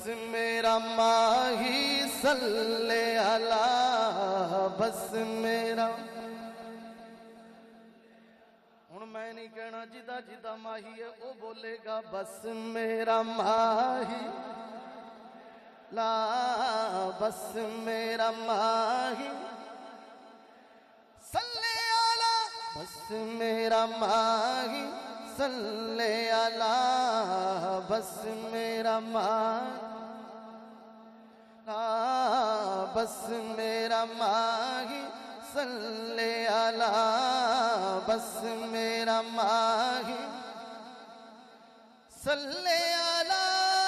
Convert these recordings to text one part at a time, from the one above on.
میرا ماہی صلی اللہ بس میرا. ہن میں نہیں کہنا جدا جدا ماہی ہے وہ بولے گا بس میرا ماہی لا بس میرا ماہی صلی اللہ بس میرا ماہی صلی اللہ بس میرا ماہی لا بس میرا ماہی صلی اللہ بس میرا ماہی صلی اللہ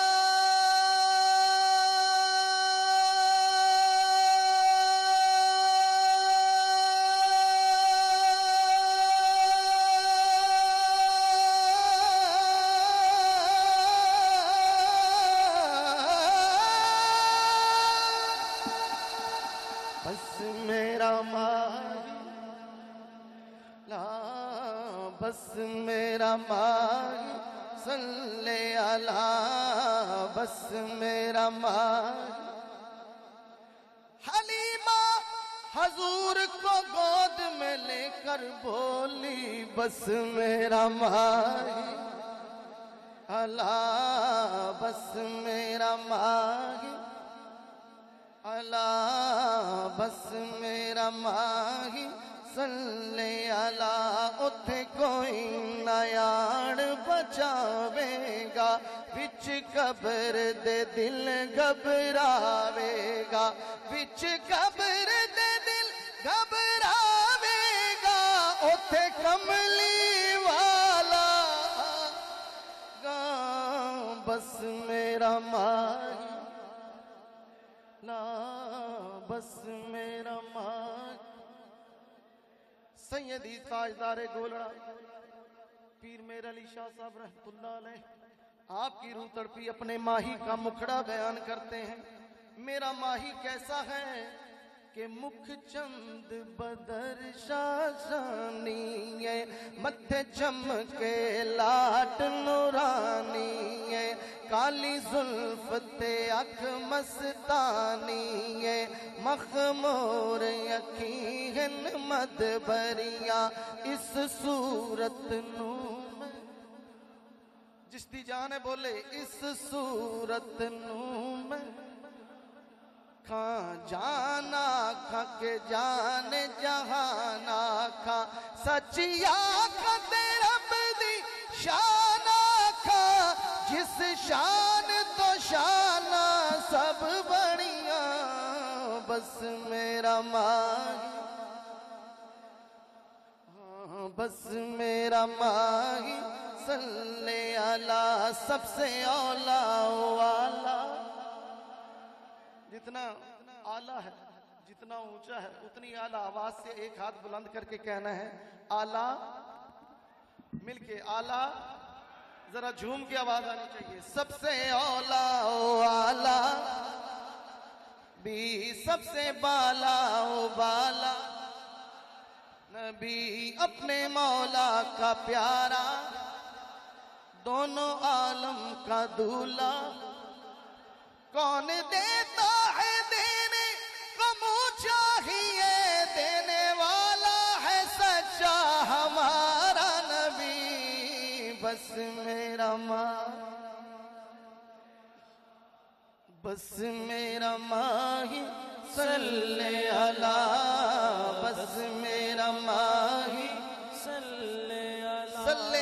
بس میرا ماہی لا بس میرا ماہی صلی اللہ بس میرا ماہی. حلیمہ حضور کو گود میں لے کر بولی بس میرا ماہی اللہ بس میرا ماہی اللہ بس میرا ماہی صلی اللہ. اتھے کوئی نیاڑ بچاوے گا وچ قبر دے دل گھبراوے گا وچ قبر دے دل گھبراوے گا. اتھے کملی والا گا بس میرا ماہی لا بس میرا ماہی. سیدی تاجدار گولڑا پیر میر علی شاہ صاحب رحمۃ اللہ علیہ آپ کی روح تڑپی اپنے ماہی کا مکھڑا بیان کرتے ہیں. میرا ماہی کیسا ہے کہ مکھ چند بدر شاشانی ہے متھے چمکے لاٹ نورانی ہے کالی زلف تے اکھ مستانی ہے مخمور یقین مدبریاں اس صورت نو میں جس دی جان ہے بولے اس صورت نو میں کھاں جانا کھا کے جان جہانا کھا سچی آنکھ تے رب دی شان آکھا جس شان تو شانہ سب بڑیاں بس میرا ماہی بس میرا ماہی صلی اللہ سب سے اولا والا. جتنا اعلیٰ ہے جتنا اونچا ہے اتنی اعلیٰ آواز سے ایک ہاتھ بلند کر کے کہنا ہے اعلیٰ مل کے اعلیٰ ذرا جھوم کی آواز آنی چاہیے. سب سے اولا والا بھی سب سے بالا بالا نبی اپنے مولا کا پیارا دونوں عالم کا دولہ. کون دیتا ہے دینے کو منہ چاہیے دینے والا ہے سچا ہمارا نبی بس میرا بس میرا ماہی صلی اللہ بس میرا ماہی صلی اللہ